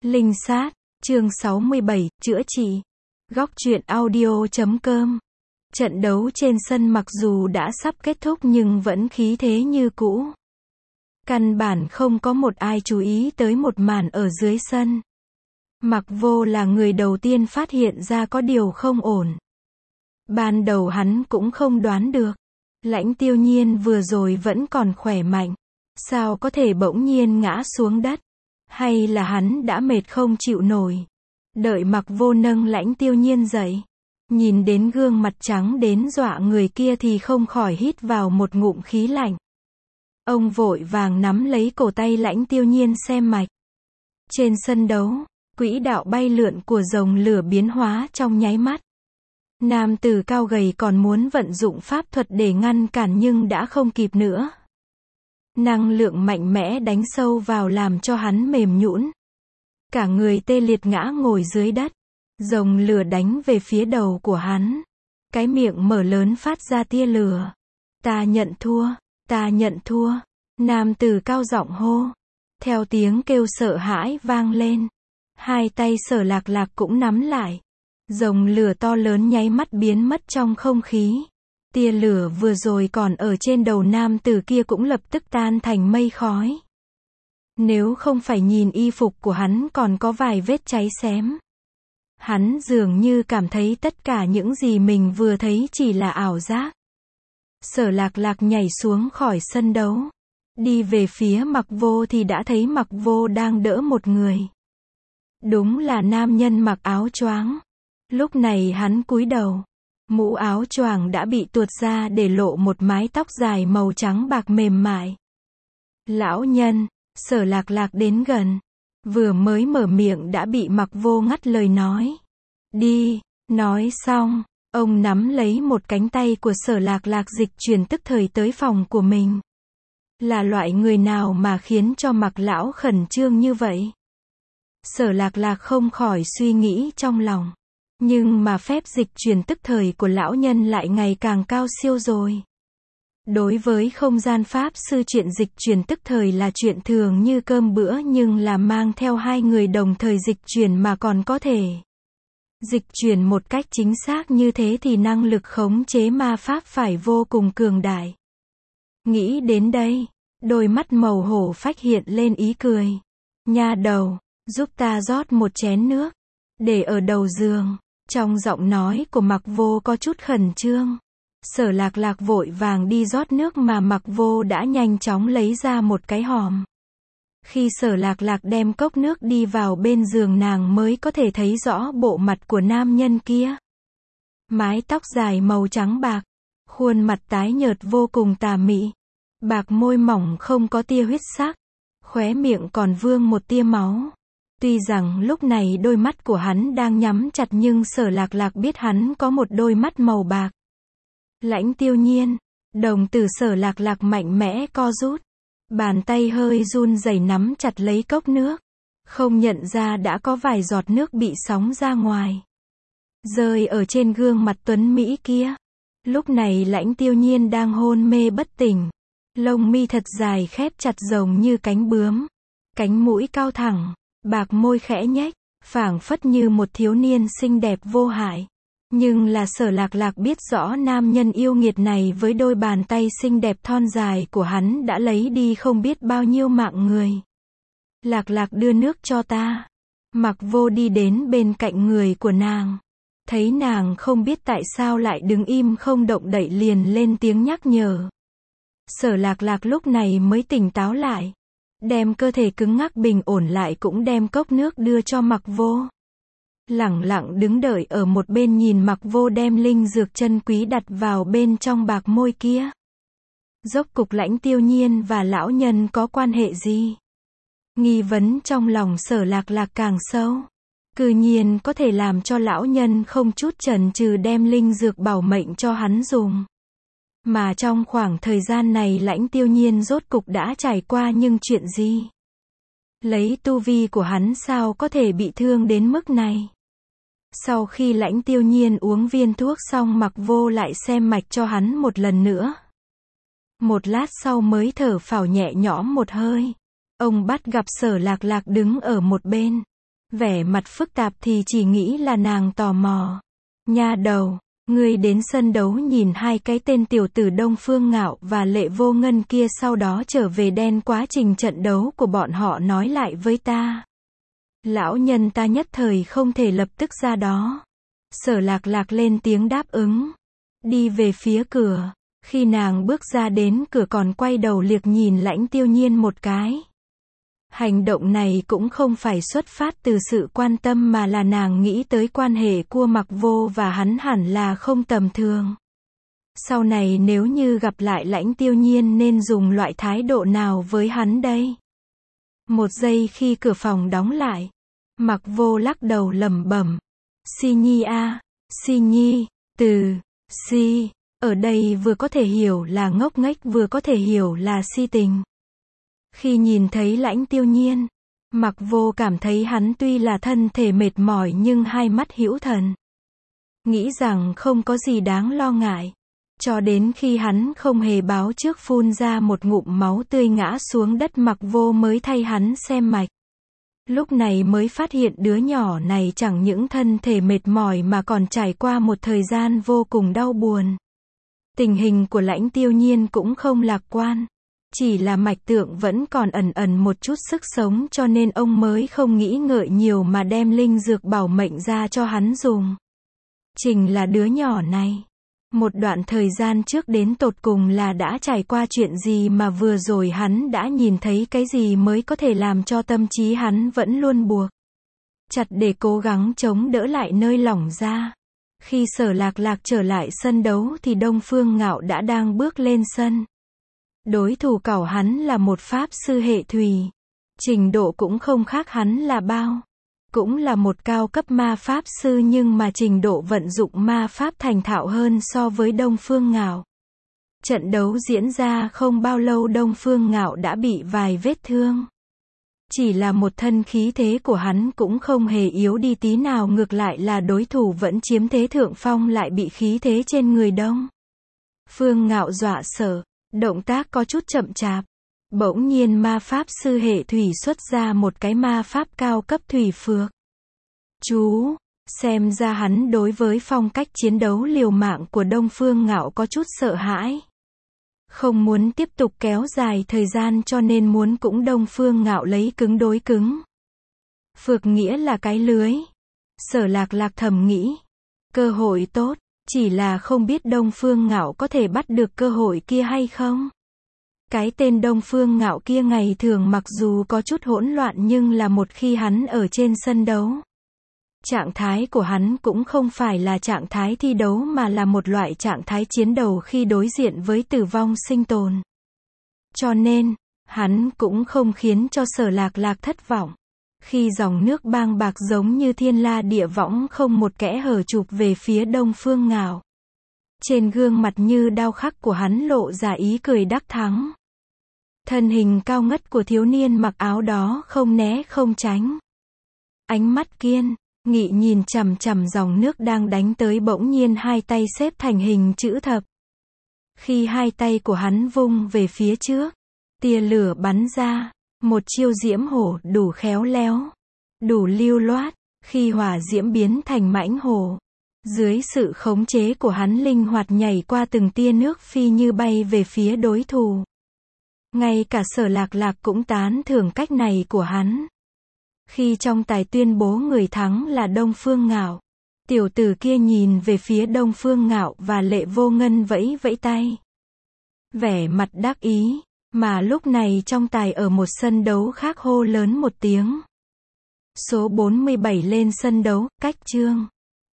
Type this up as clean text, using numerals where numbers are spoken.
Linh sát, chương 67, chữa trị. Góc truyện audio.com. Trận đấu trên sân mặc dù đã sắp kết thúc nhưng vẫn khí thế như cũ. Căn bản không có một ai chú ý tới một màn ở dưới sân. Mặc Vô là người đầu tiên phát hiện ra có điều không ổn. Ban đầu hắn cũng không đoán được. Lãnh Tiêu Nhiên vừa rồi vẫn còn khỏe mạnh. Sao có thể bỗng nhiên ngã xuống đất? Hay là hắn đã mệt không chịu nổi? Đợi Mặc Vô nâng Lãnh Tiêu Nhiên dậy. Nhìn đến gương mặt trắng đến dọa người kia thì không khỏi hít vào một ngụm khí lạnh. Ông vội vàng nắm lấy cổ tay Lãnh Tiêu Nhiên xem mạch. Trên sân đấu, quỹ đạo bay lượn của rồng lửa biến hóa trong nháy mắt. Nam tử cao gầy còn muốn vận dụng pháp thuật để ngăn cản nhưng đã không kịp nữa. Năng lượng mạnh mẽ đánh sâu vào làm cho hắn mềm nhũn. Cả người tê liệt ngã ngồi dưới đất. Rồng lửa đánh về phía đầu của hắn. Cái miệng mở lớn phát ra tia lửa. Ta nhận thua, ta nhận thua. Nam tử cao giọng hô. Theo tiếng kêu sợ hãi vang lên. Hai tay Sở Lạc Lạc cũng nắm lại. Rồng lửa to lớn nháy mắt biến mất trong không khí. Tia lửa vừa rồi còn ở trên đầu nam tử kia cũng lập tức tan thành mây khói. Nếu không phải nhìn y phục của hắn còn có vài vết cháy xém. Hắn dường như cảm thấy tất cả những gì mình vừa thấy chỉ là ảo giác. Sở Lạc Lạc nhảy xuống khỏi sân đấu. Đi về phía Mặc Vô thì đã thấy Mặc Vô đang đỡ một người. Đúng là nam nhân mặc áo choàng. Lúc này hắn cúi đầu. Mũ áo choàng đã bị tuột ra để lộ một mái tóc dài màu trắng bạc mềm mại. Lão nhân, Sở Lạc Lạc đến gần. Vừa mới mở miệng đã bị Mặc Vô ngắt lời nói. Đi, nói xong, ông nắm lấy một cánh tay của Sở Lạc Lạc dịch chuyển tức thời tới phòng của mình. Là loại người nào mà khiến cho Mặc lão khẩn trương như vậy? Sở Lạc Lạc không khỏi suy nghĩ trong lòng. Nhưng mà phép dịch chuyển tức thời của lão nhân lại ngày càng cao siêu rồi. Đối với không gian pháp sư chuyện dịch chuyển tức thời là chuyện thường như cơm bữa nhưng là mang theo hai người đồng thời dịch chuyển mà còn có thể dịch chuyển một cách chính xác như thế thì năng lực khống chế ma pháp phải vô cùng cường đại. Nghĩ đến đây, đôi mắt màu hổ phách hiện lên ý cười. Nha đầu, giúp ta rót một chén nước, để ở đầu giường. Trong giọng nói của Mặc Vô có chút khẩn trương. Sở Lạc Lạc vội vàng đi rót nước mà Mặc Vô đã nhanh chóng lấy ra một cái hòm. Khi Sở Lạc Lạc đem cốc nước đi vào bên giường nàng mới có thể thấy rõ bộ mặt của nam nhân kia. Mái tóc dài màu trắng bạc, khuôn mặt tái nhợt vô cùng tà mị. Bạc môi mỏng không có tia huyết sắc, khóe miệng còn vương một tia máu. Tuy rằng lúc này đôi mắt của hắn đang nhắm chặt nhưng Sở Lạc Lạc biết hắn có một đôi mắt màu bạc. Lãnh Tiêu Nhiên, đồng tử Sở Lạc Lạc mạnh mẽ co rút. Bàn tay hơi run rẩy nắm chặt lấy cốc nước. Không nhận ra đã có vài giọt nước bị sóng ra ngoài. Rơi ở trên gương mặt tuấn Mỹ kia. Lúc này Lãnh Tiêu Nhiên đang hôn mê bất tỉnh. Lông mi thật dài khép chặt giống như cánh bướm. Cánh mũi cao thẳng. Bạc môi khẽ nhếch, phảng phất như một thiếu niên xinh đẹp vô hại. Nhưng là Sở Lạc Lạc biết rõ nam nhân yêu nghiệt này với đôi bàn tay xinh đẹp thon dài của hắn đã lấy đi không biết bao nhiêu mạng người. Lạc Lạc đưa nước cho ta. Mặc Vô đi đến bên cạnh người của nàng. Thấy nàng không biết tại sao lại đứng im không động đậy liền lên tiếng nhắc nhở. Sở Lạc Lạc lúc này mới tỉnh táo lại. Đem cơ thể cứng ngắc bình ổn lại cũng đem cốc nước đưa cho Mặc Vô. Lẳng lặng đứng đợi ở một bên nhìn Mặc Vô đem linh dược chân quý đặt vào bên trong bạc môi kia. Rốt cục Lãnh Tiêu Nhiên và lão nhân có quan hệ gì? Nghi vấn trong lòng Sở Lạc Lạc càng sâu. Cư nhiên có thể làm cho lão nhân không chút chần chừ đem linh dược bảo mệnh cho hắn dùng. Mà trong khoảng thời gian này Lãnh Tiêu Nhiên rốt cục đã trải qua nhưng chuyện gì? Lấy tu vi của hắn sao có thể bị thương đến mức này? Sau khi Lãnh Tiêu Nhiên uống viên thuốc xong Mặc Vô lại xem mạch cho hắn một lần nữa. Một lát sau mới thở phào nhẹ nhõm một hơi. Ông bắt gặp Sở Lạc Lạc đứng ở một bên. Vẻ mặt phức tạp thì chỉ nghĩ là nàng tò mò. Nha đầu, ngươi đến sân đấu nhìn hai cái tên tiểu tử Đông Phương Ngạo và Lệ Vô Ngân kia sau đó trở về đem quá trình trận đấu của bọn họ nói lại với ta. Lão nhân ta nhất thời không thể lập tức ra đó. Sở Lạc Lạc lên tiếng đáp ứng. Đi về phía cửa. Khi nàng bước ra đến cửa còn quay đầu liếc nhìn Lãnh Tiêu Nhiên một cái. Hành động này cũng không phải xuất phát từ sự quan tâm mà là nàng nghĩ tới quan hệ của Mặc Vô và hắn hẳn là không tầm thường. Sau này nếu như gặp lại Lãnh Tiêu Nhiên nên dùng loại thái độ nào với hắn đây? Một giây khi cửa phòng đóng lại, Mặc Vô lắc đầu lẩm bẩm. Si Nhi a, Si Nhi, từ, si, ở đây vừa có thể hiểu là ngốc nghếch vừa có thể hiểu là si tình. Khi nhìn thấy Lãnh Tiêu Nhiên, Mặc Vô cảm thấy hắn tuy là thân thể mệt mỏi nhưng hai mắt hữu thần. Nghĩ rằng không có gì đáng lo ngại. Cho đến khi hắn không hề báo trước phun ra một ngụm máu tươi ngã xuống đất, Mặc Vô mới thay hắn xem mạch. Lúc này mới phát hiện đứa nhỏ này chẳng những thân thể mệt mỏi mà còn trải qua một thời gian vô cùng đau buồn. Tình hình của Lãnh Tiêu Nhiên cũng không lạc quan. Chỉ là mạch tượng vẫn còn ẩn ẩn một chút sức sống cho nên ông mới không nghĩ ngợi nhiều mà đem linh dược bảo mệnh ra cho hắn dùng. Trình là đứa nhỏ này. Một đoạn thời gian trước đến tột cùng là đã trải qua chuyện gì mà vừa rồi hắn đã nhìn thấy cái gì mới có thể làm cho tâm trí hắn vẫn luôn buộc chặt để cố gắng chống đỡ lại nơi lỏng ra. Khi Sở Lạc Lạc trở lại sân đấu thì Đông Phương Ngạo đã đang bước lên sân. Đối thủ của hắn là một pháp sư hệ thủy. Trình độ cũng không khác hắn là bao. Cũng là một cao cấp ma pháp sư nhưng mà trình độ vận dụng ma pháp thành thạo hơn so với Đông Phương Ngạo. Trận đấu diễn ra không bao lâu Đông Phương Ngạo đã bị vài vết thương. Chỉ là một thân khí thế của hắn cũng không hề yếu đi tí nào, ngược lại là đối thủ vẫn chiếm thế thượng phong lại bị khí thế trên người Đông Phương Ngạo dọa sợ, động tác có chút chậm chạp. Bỗng nhiên ma pháp sư hệ thủy xuất ra một cái ma pháp cao cấp thủy phược. Chú, xem ra hắn đối với phong cách chiến đấu liều mạng của Đông Phương Ngạo có chút sợ hãi. Không muốn tiếp tục kéo dài thời gian cho nên muốn cũng Đông Phương Ngạo lấy cứng đối cứng. Phược nghĩa là cái lưới. Sở Lạc Lạc thầm nghĩ. Cơ hội tốt, chỉ là không biết Đông Phương Ngạo có thể bắt được cơ hội kia hay không. Cái tên Đông Phương Ngạo kia ngày thường mặc dù có chút hỗn loạn nhưng là một khi hắn ở trên sân đấu. Trạng thái của hắn cũng không phải là trạng thái thi đấu mà là một loại trạng thái chiến đấu khi đối diện với tử vong sinh tồn. Cho nên, hắn cũng không khiến cho Sở Lạc Lạc thất vọng. Khi dòng nước bang bạc giống như thiên la địa võng không một kẽ hở chụp về phía Đông Phương Ngạo. Trên gương mặt như đao khắc của hắn lộ ra ý cười đắc thắng. Thân hình cao ngất của thiếu niên mặc áo đó không né không tránh. Ánh mắt kiên nghị nhìn chằm chằm dòng nước đang đánh tới, bỗng nhiên hai tay xếp thành hình chữ thập. Khi hai tay của hắn vung về phía trước, tia lửa bắn ra, một chiêu diễm hổ đủ khéo léo, đủ lưu loát, khi hỏa diễm biến thành mãnh hổ. Dưới sự khống chế của hắn linh hoạt nhảy qua từng tia nước phi như bay về phía đối thủ. Ngay cả Sở Lạc Lạc cũng tán thưởng cách này của hắn. Khi trong tài tuyên bố người thắng là Đông Phương Ngạo, tiểu tử kia nhìn về phía Đông Phương Ngạo và Lệ Vô Ngân vẫy vẫy tay. Vẻ mặt đắc ý, mà lúc này trong tài ở một sân đấu khác hô lớn một tiếng. Số 47 lên sân đấu, cách chương.